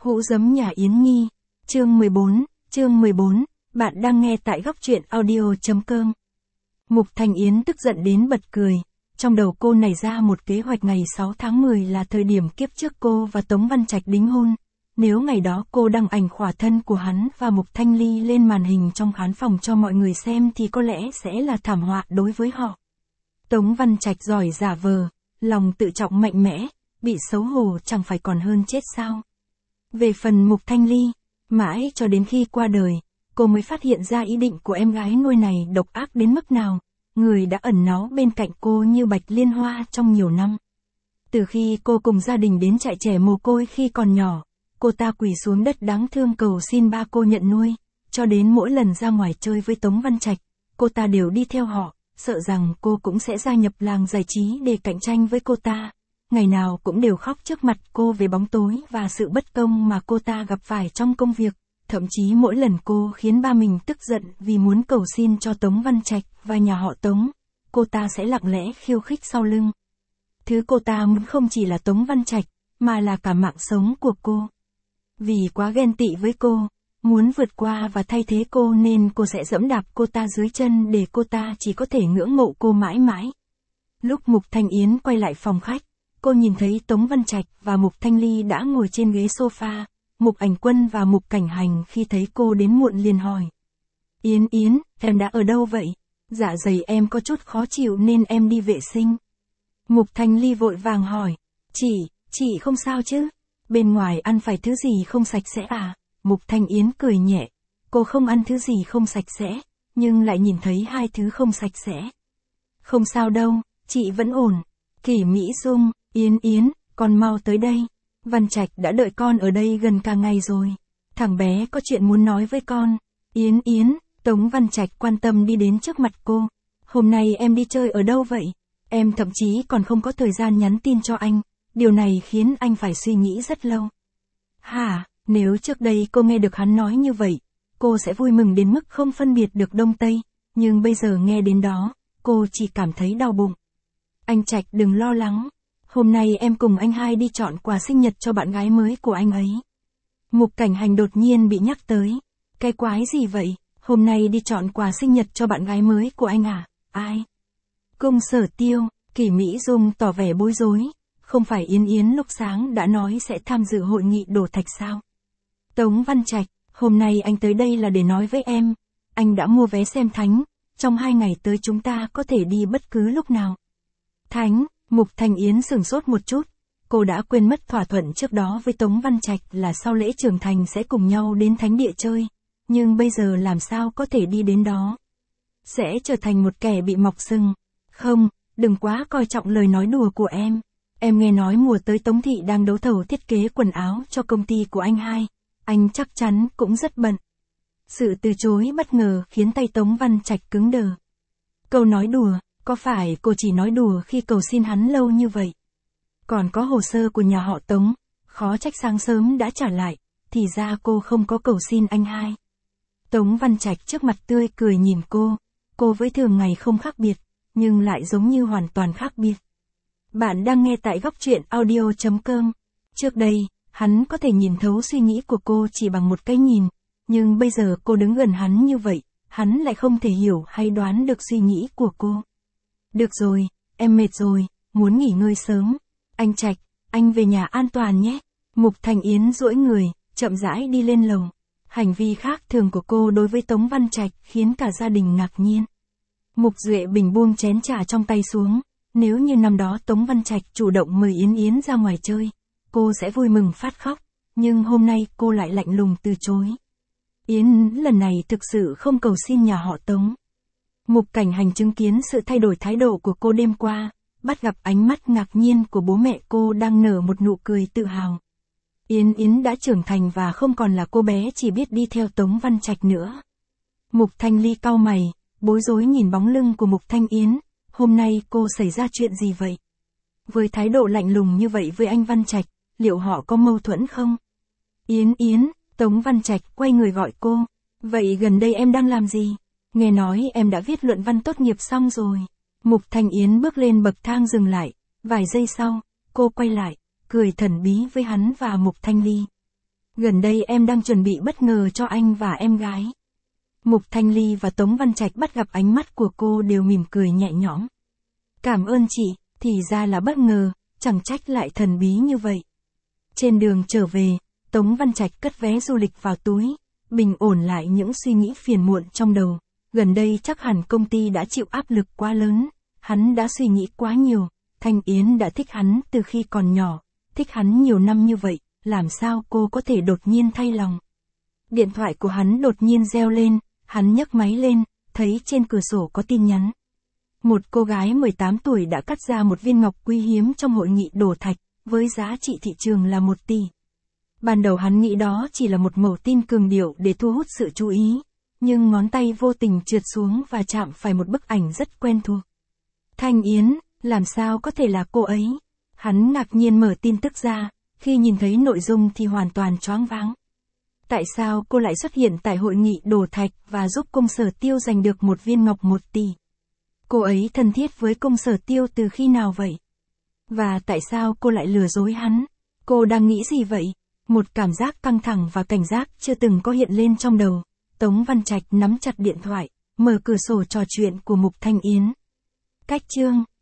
Hũ giấm nhà Yến Nhi, chương 14, bạn đang nghe tại góc truyện audio.com. Mục Thanh Yến tức giận đến bật cười, trong đầu cô nảy ra một kế hoạch ngày 6 tháng 10 là thời điểm kiếp trước cô và Tống Văn Trạch đính hôn. Nếu ngày đó cô đăng ảnh khỏa thân của hắn và Mục Thanh Ly lên màn hình trong khán phòng cho mọi người xem thì có lẽ sẽ là thảm họa đối với họ. Tống Văn Trạch giỏi giả vờ, lòng tự trọng mạnh mẽ, bị xấu hổ chẳng phải còn hơn chết sao. Về phần Mục Thanh Ly, mãi cho đến khi qua đời, cô mới phát hiện ra ý định của em gái nuôi này độc ác đến mức nào, người đã ẩn náu bên cạnh cô như bạch liên hoa trong nhiều năm. Từ khi cô cùng gia đình đến trại trẻ mồ côi khi còn nhỏ, cô ta quỳ xuống đất đáng thương cầu xin ba cô nhận nuôi, cho đến mỗi lần ra ngoài chơi với Tống Văn Trạch, cô ta đều đi theo họ, sợ rằng cô cũng sẽ gia nhập làng giải trí để cạnh tranh với cô ta. Ngày nào cũng đều khóc trước mặt cô về bóng tối và sự bất công mà cô ta gặp phải trong công việc. Thậm chí mỗi lần cô khiến ba mình tức giận vì muốn cầu xin cho Tống Văn Trạch và nhà họ Tống, cô ta sẽ lặng lẽ khiêu khích sau lưng. Thứ cô ta muốn không chỉ là Tống Văn Trạch, mà là cả mạng sống của cô. Vì quá ghen tị với cô, muốn vượt qua và thay thế cô nên cô sẽ giẫm đạp cô ta dưới chân để cô ta chỉ có thể ngưỡng mộ cô mãi mãi. Lúc Mục Thanh Yến quay lại phòng khách, cô nhìn thấy Tống Văn Trạch và Mục Thanh Ly đã ngồi trên ghế sofa. Mục Ảnh Quân và Mục Cảnh Hành khi thấy cô đến muộn liền hỏi. Yến, em đã ở đâu vậy? Dạ dày em có chút khó chịu nên em đi vệ sinh. Mục Thanh Ly vội vàng hỏi. Chị không sao chứ? Bên ngoài ăn phải thứ gì không sạch sẽ à? Mục Thanh Yến cười nhẹ. Cô không ăn thứ gì không sạch sẽ, nhưng lại nhìn thấy hai thứ không sạch sẽ. Không sao đâu, chị vẫn ổn. Kỷ Mỹ Dung, Yến, con mau tới đây. Văn Trạch đã đợi con ở đây gần cả ngày rồi. Thằng bé có chuyện muốn nói với con. Yến, Tống Văn Trạch quan tâm đi đến trước mặt cô. Hôm nay em đi chơi ở đâu vậy? Em thậm chí còn không có thời gian nhắn tin cho anh. Điều này khiến anh phải suy nghĩ rất lâu. Hả, nếu trước đây cô nghe được hắn nói như vậy, cô sẽ vui mừng đến mức không phân biệt được Đông Tây. Nhưng bây giờ nghe đến đó, cô chỉ cảm thấy đau bụng. Anh Trạch đừng lo lắng. Hôm nay em cùng anh hai đi chọn quà sinh nhật cho bạn gái mới của anh ấy. Mục Cảnh Hành đột nhiên bị nhắc tới. Cái quái gì vậy? Hôm nay đi chọn quà sinh nhật cho bạn gái mới của anh à? Ai? Cung Sở Tiêu, Kỷ Mỹ Dung tỏ vẻ bối rối. Không phải Yến lúc sáng đã nói sẽ tham dự hội nghị đổ thạch sao? Tống Văn Trạch, hôm nay anh tới đây là để nói với em. Anh đã mua vé xem thánh. Trong 2 ngày tới chúng ta có thể đi bất cứ lúc nào. Thánh? Mục Thanh Yến sửng sốt một chút, cô đã quên mất thỏa thuận trước đó với Tống Văn Trạch là sau lễ trưởng thành sẽ cùng nhau đến thánh địa chơi, nhưng bây giờ làm sao có thể đi đến đó? Sẽ trở thành một kẻ bị mọc sừng. Không, đừng quá coi trọng lời nói đùa của em. Em nghe nói mùa tới Tống Thị đang đấu thầu thiết kế quần áo cho công ty của anh hai, anh chắc chắn cũng rất bận. Sự từ chối bất ngờ khiến tay Tống Văn Trạch cứng đờ. Câu nói đùa. Có phải cô chỉ nói đùa khi cầu xin hắn lâu như vậy? Còn có hồ sơ của nhà họ Tống, khó trách sáng sớm đã trả lại, thì ra cô không có cầu xin anh hai. Tống Văn Trạch trước mặt tươi cười nhìn cô với thường ngày không khác biệt, nhưng lại giống như hoàn toàn khác biệt. Bạn đang nghe tại góc truyện audio.com. Trước đây, hắn có thể nhìn thấu suy nghĩ của cô chỉ bằng một cái nhìn, nhưng bây giờ cô đứng gần hắn như vậy, hắn lại không thể hiểu hay đoán được suy nghĩ của cô. Được rồi, em mệt rồi, muốn nghỉ ngơi sớm. Anh Trạch, anh về nhà an toàn nhé. Mục Thanh Yến duỗi người, chậm rãi đi lên lầu. Hành vi khác thường của cô đối với Tống Văn Trạch khiến cả gia đình ngạc nhiên. Mục Duệ Bình buông chén trà trong tay xuống. Nếu như năm đó Tống Văn Trạch chủ động mời Yến ra ngoài chơi, cô sẽ vui mừng phát khóc. Nhưng hôm nay cô lại lạnh lùng từ chối. Yến lần này thực sự không cầu xin nhà họ Tống. Mục Cảnh Hành chứng kiến sự thay đổi thái độ của cô đêm qua, bắt gặp ánh mắt ngạc nhiên của bố mẹ cô đang nở một nụ cười tự hào. Yến đã trưởng thành và không còn là cô bé chỉ biết đi theo Tống Văn Trạch nữa. Mục Thanh Ly cau mày, bối rối nhìn bóng lưng của Mục Thanh Yến, hôm nay cô xảy ra chuyện gì vậy? Với thái độ lạnh lùng như vậy với anh Văn Trạch, liệu họ có mâu thuẫn không? Yến, Tống Văn Trạch quay người gọi cô, vậy gần đây em đang làm gì? Nghe nói em đã viết luận văn tốt nghiệp xong rồi. Mục Thanh Yến bước lên bậc thang dừng lại, vài giây sau, cô quay lại, cười thần bí với hắn và Mục Thanh Ly. Gần đây em đang chuẩn bị bất ngờ cho anh và em gái. Mục Thanh Ly và Tống Văn Trạch bắt gặp ánh mắt của cô đều mỉm cười nhẹ nhõm. Cảm ơn chị, thì ra là bất ngờ, chẳng trách lại thần bí như vậy. Trên đường trở về, Tống Văn Trạch cất vé du lịch vào túi, bình ổn lại những suy nghĩ phiền muộn trong đầu. Gần đây chắc hẳn công ty đã chịu áp lực quá lớn, hắn đã suy nghĩ quá nhiều, Thanh Yến đã thích hắn từ khi còn nhỏ, thích hắn nhiều năm như vậy, làm sao cô có thể đột nhiên thay lòng. Điện thoại của hắn đột nhiên reo lên, hắn nhấc máy lên, thấy trên cửa sổ có tin nhắn. Một cô gái 18 tuổi đã cắt ra một viên ngọc quý hiếm trong hội nghị đổ thạch, với giá trị thị trường là 1 tỷ. Ban đầu hắn nghĩ đó chỉ là một mẩu tin cường điệu để thu hút sự chú ý, nhưng ngón tay vô tình trượt xuống và chạm phải một bức ảnh rất quen thuộc. Thanh Yến, làm sao có thể là cô ấy? Hắn ngạc nhiên mở tin tức ra, khi nhìn thấy nội dung thì hoàn toàn choáng váng. Tại sao cô lại xuất hiện tại hội nghị đổ thạch và giúp công Sở Tiêu giành được một viên ngọc 1 tỷ? Cô ấy thân thiết với công Sở Tiêu từ khi nào vậy? Và tại sao cô lại lừa dối hắn? Cô đang nghĩ gì vậy? Một cảm giác căng thẳng và cảnh giác chưa từng có hiện lên trong đầu. Tống Văn Trạch nắm chặt điện thoại, mở cửa sổ trò chuyện của Mục Thanh Yến. Cách chương